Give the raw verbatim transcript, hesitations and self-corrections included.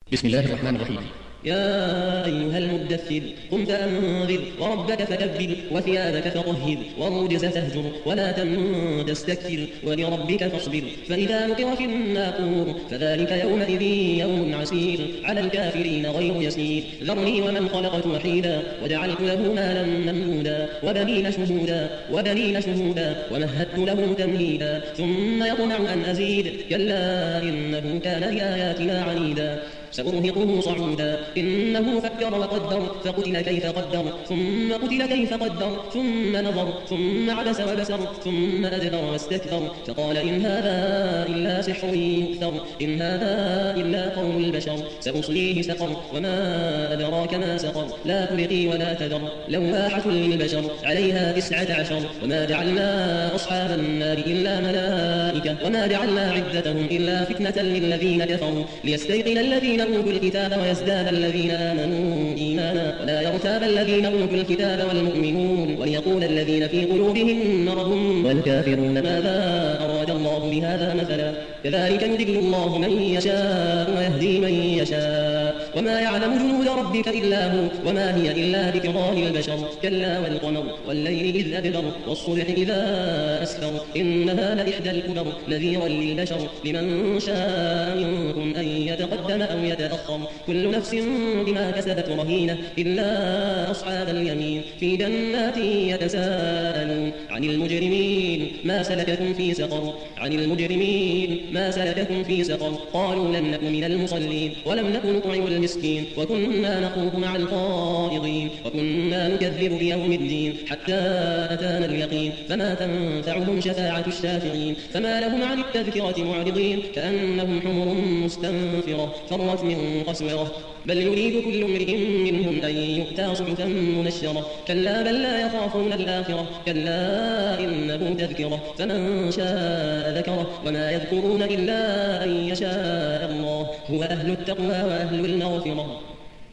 بسم الله الرحمن الرحيم. يا أيها المدثر قم فأنذر وربك فكبر وثيابك فطهر والرجز فاهجر ولا تمنن تستكثر ولربك فاصبر فإذا نقر في الناقور فذلك يومئذ يوم عسير على الكافرين غير يسير ذرني ومن خلقت وحيدا وجعلت له مالا ممدودا وبنين شهودا وبنين شهودا ومهدت له تمهيدا ثم يطمع أن أزيد كلا إنه كان لآياتنا عنيدا سأرهقه صعودا إنه فكر وقدر فقتل كيف قدر ثم قتل كيف قدر ثم نظر ثم عبس وبسر ثم أدبر واستكبر فقال إن هذا إلا سحر يؤثر إن هذا إلا قول البشر سأصليه سقر وما أدراك ما سقر لا تبقي ولا تذر لواحة للبشر عليها تسعة عشر وما جعلنا أصحاب النار إلا ملائكة وما جعلنا عدتهم إلا فتنة للذين كفروا ليستيقن الذين أوتوا الكتاب ويزداد الذين آمنوا إيمانا ولا يرتاب الذين أوتوا الكتاب والمؤمنون وليقول الذين في قلوبهم مرض والكافرون ماذا أراد الله بهذا مثلا كذلك يضل الله من يشاء ويهدي من يشاء وما يعلم جنود ربك إلا هو وما هي إلا ذكرى للبشر كلا والقمر والليل إذ أدبر والصبح إذا أسفر إنها لإحدى الكبر نذيرا للبشر لمن شاء منكم أن يتقدم أو يتأخر كل نفس بما كسبت رهينة إلا أصحاب اليمين في جنات يتساءلون عن المجرمين ما سلككم في سقر عن المجرمين ما سلككم في سقر قالوا لم نك من المصلين ولم نك نطعم المسكين وكنا نخوض مع الخائضين وكنا نكذب بيوم الدين حتى أتانا اليقين فما تنفعهم شفاعة الشافعين فما لهم عن التذكرة معرضين كأنهم حمر مستنفرة فرت من قسورة بل يريد كل امرئ منهم أن يؤتى صحفا منشرة كلا بل لا يخافون الآخرة كلا إنه تذكرة فمن شاء ذكره وما يذكرون إلا أن يشاء الله هو أهل التقوى وأهل المغفرة.